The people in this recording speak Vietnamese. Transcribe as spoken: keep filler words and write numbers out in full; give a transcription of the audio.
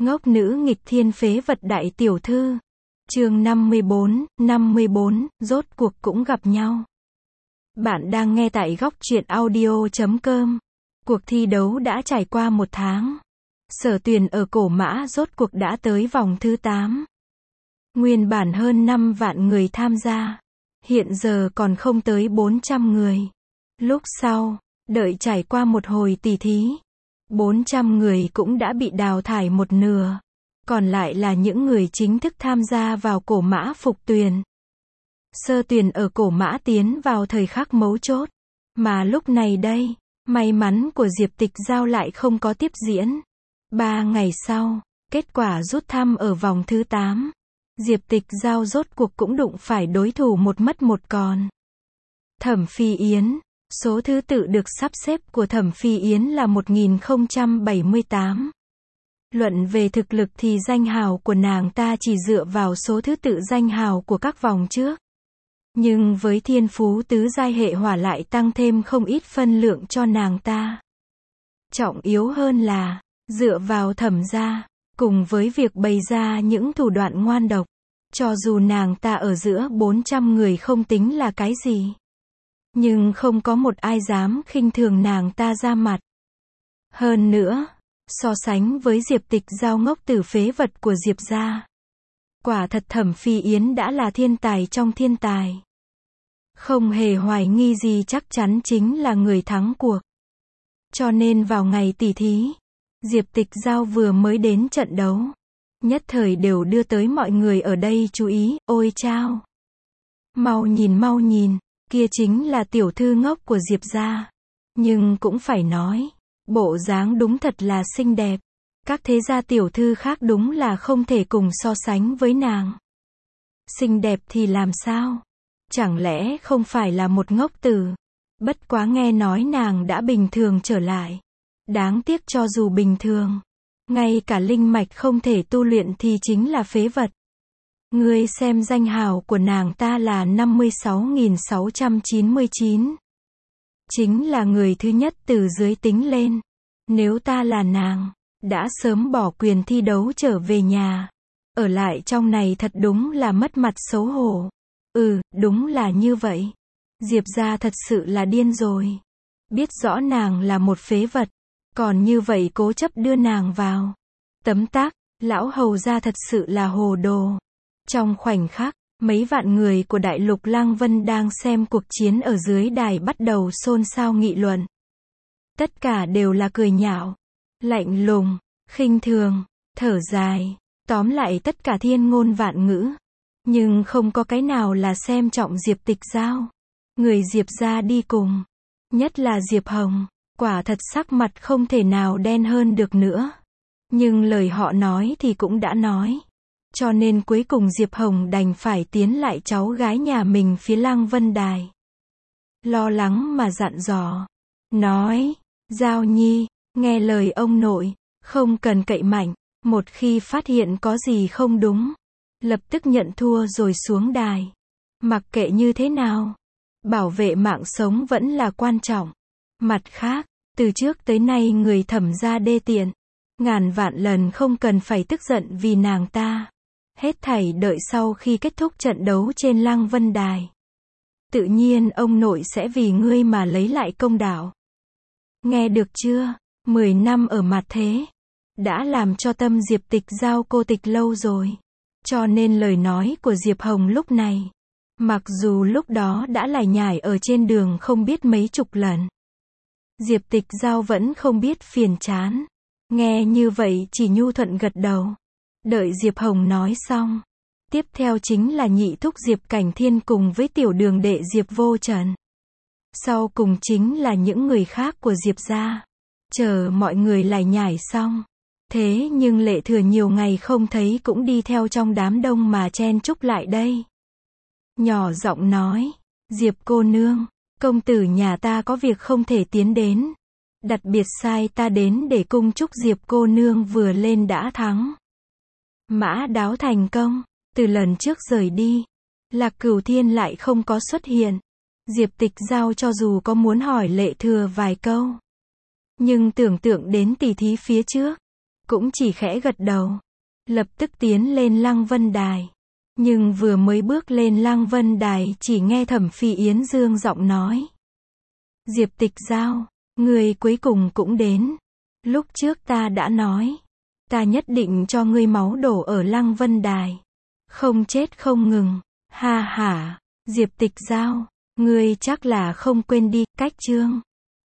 Ngốc nữ nghịch thiên phế vật đại tiểu thư. Chương năm mươi bốn, năm mươi bốn, rốt cuộc cũng gặp nhau. Bạn đang nghe tại góc truyện audio chấm com. Cuộc thi đấu đã trải qua một tháng. Sở tuyển ở Cổ Mã rốt cuộc đã tới vòng thứ tám. Nguyên bản hơn năm vạn người tham gia. Hiện giờ còn không tới bốn trăm người. Lúc sau, đợi trải qua một hồi tỉ thí, bốn trăm người cũng đã bị đào thải một nửa. Còn lại là những người chính thức tham gia vào Cổ Mã phục tuyển. Sơ tuyển ở Cổ Mã tiến vào thời khắc mấu chốt. Mà lúc này đây, may mắn của Diệp Tịch Giao lại không có tiếp diễn. Ba ngày sau, kết quả rút thăm ở vòng thứ tám. Diệp Tịch Giao rốt cuộc cũng đụng phải đối thủ một mất một còn. Thẩm Phi Yến. Số thứ tự được sắp xếp của Thẩm Phi Yến là một nghìn không trăm bảy mươi tám. Luận về thực lực thì danh hào của nàng ta chỉ dựa vào số thứ tự danh hào của các vòng trước. Nhưng với thiên phú tứ giai hệ hỏa lại tăng thêm không ít phân lượng cho nàng ta. Trọng yếu hơn là, dựa vào Thẩm gia, cùng với việc bày ra những thủ đoạn ngoan độc, cho dù nàng ta ở giữa bốn trăm người không tính là cái gì. Nhưng không có một ai dám khinh thường nàng ta ra mặt. Hơn nữa, so sánh với Diệp Tịch Giao ngốc tử phế vật của Diệp gia, quả thật Thẩm Phi Yến đã là thiên tài trong thiên tài. Không hề hoài nghi gì chắc chắn chính là người thắng cuộc. Cho nên vào ngày tỉ thí, Diệp Tịch Giao vừa mới đến trận đấu, nhất thời đều đưa tới mọi người ở đây chú ý. Ôi chao! Mau nhìn mau nhìn, kia chính là tiểu thư ngốc của Diệp gia. Nhưng cũng phải nói, bộ dáng đúng thật là xinh đẹp. Các thế gia tiểu thư khác đúng là không thể cùng so sánh với nàng. Xinh đẹp thì làm sao? Chẳng lẽ không phải là một ngốc tử? Bất quá nghe nói nàng đã bình thường trở lại. Đáng tiếc cho dù bình thường, ngay cả linh mạch không thể tu luyện thì chính là phế vật. Ngươi xem danh hào của nàng ta là năm mươi sáu nghìn sáu trăm chín mươi chín. Chính là người thứ nhất từ dưới tính lên. Nếu ta là nàng, đã sớm bỏ quyền thi đấu trở về nhà. Ở lại trong này thật đúng là mất mặt xấu hổ. Ừ, đúng là như vậy. Diệp gia thật sự là điên rồi. Biết rõ nàng là một phế vật, còn như vậy cố chấp đưa nàng vào. Tấm tắc, lão hầu gia thật sự là hồ đồ. Trong khoảnh khắc, mấy vạn người của đại lục Lăng Vân đang xem cuộc chiến ở dưới đài bắt đầu xôn xao nghị luận. Tất cả đều là cười nhạo, lạnh lùng, khinh thường, thở dài, tóm lại tất cả thiên ngôn vạn ngữ. Nhưng không có cái nào là xem trọng Diệp Tịch Giao. Người Diệp gia đi cùng, nhất là Diệp Hồng, quả thật sắc mặt không thể nào đen hơn được nữa. Nhưng lời họ nói thì cũng đã nói. Cho nên cuối cùng Diệp Hồng đành phải tiến lại cháu gái nhà mình phía Lăng Vân Đài. Lo lắng mà dặn dò. Nói, Giao Nhi, nghe lời ông nội, không cần cậy mạnh. Một khi phát hiện có gì không đúng, lập tức nhận thua rồi xuống đài. Mặc kệ như thế nào, bảo vệ mạng sống vẫn là quan trọng. Mặt khác, từ trước tới nay người Thẩm gia đê tiện. Ngàn vạn lần không cần phải tức giận vì nàng ta. Hết thảy đợi sau khi kết thúc trận đấu trên Lăng Vân Đài. Tự nhiên ông nội sẽ vì ngươi mà lấy lại công đạo. Nghe được chưa? Mười năm ở mặt thế, đã làm cho tâm Diệp Tịch Giao cô tịch lâu rồi. Cho nên lời nói của Diệp Hồng lúc này, mặc dù lúc đó đã lải nhải ở trên đường không biết mấy chục lần, Diệp Tịch Giao vẫn không biết phiền chán. Nghe như vậy chỉ nhu thuận gật đầu. Đợi Diệp Hồng nói xong, tiếp theo chính là nhị thúc Diệp Cảnh Thiên cùng với tiểu đường đệ Diệp Vô Trần. Sau cùng chính là những người khác của Diệp gia. Chờ mọi người lải nhải xong, thế nhưng Lệ Thừa nhiều ngày không thấy cũng đi theo trong đám đông mà chen chúc lại đây. Nhỏ giọng nói, Diệp cô nương, công tử nhà ta có việc không thể tiến đến. Đặc biệt sai ta đến để cung chúc Diệp cô nương vừa lên đã thắng. Mã đáo thành công, từ lần trước rời đi, Lạc Cửu Thiên lại không có xuất hiện. Diệp Tịch Giao cho dù có muốn hỏi Lệ Thừa vài câu, nhưng tưởng tượng đến tỉ thí phía trước, cũng chỉ khẽ gật đầu. Lập tức tiến lên Lăng Vân Đài. Nhưng vừa mới bước lên Lăng Vân Đài chỉ nghe Thẩm Phi Yến dương giọng nói. Diệp Tịch Giao, người cuối cùng cũng đến. Lúc trước ta đã nói. Ta nhất định cho ngươi máu đổ ở Lăng Vân Đài. Không chết không ngừng. Ha ha, Diệp Tịch Giao, ngươi chắc là không quên đi, cách chương.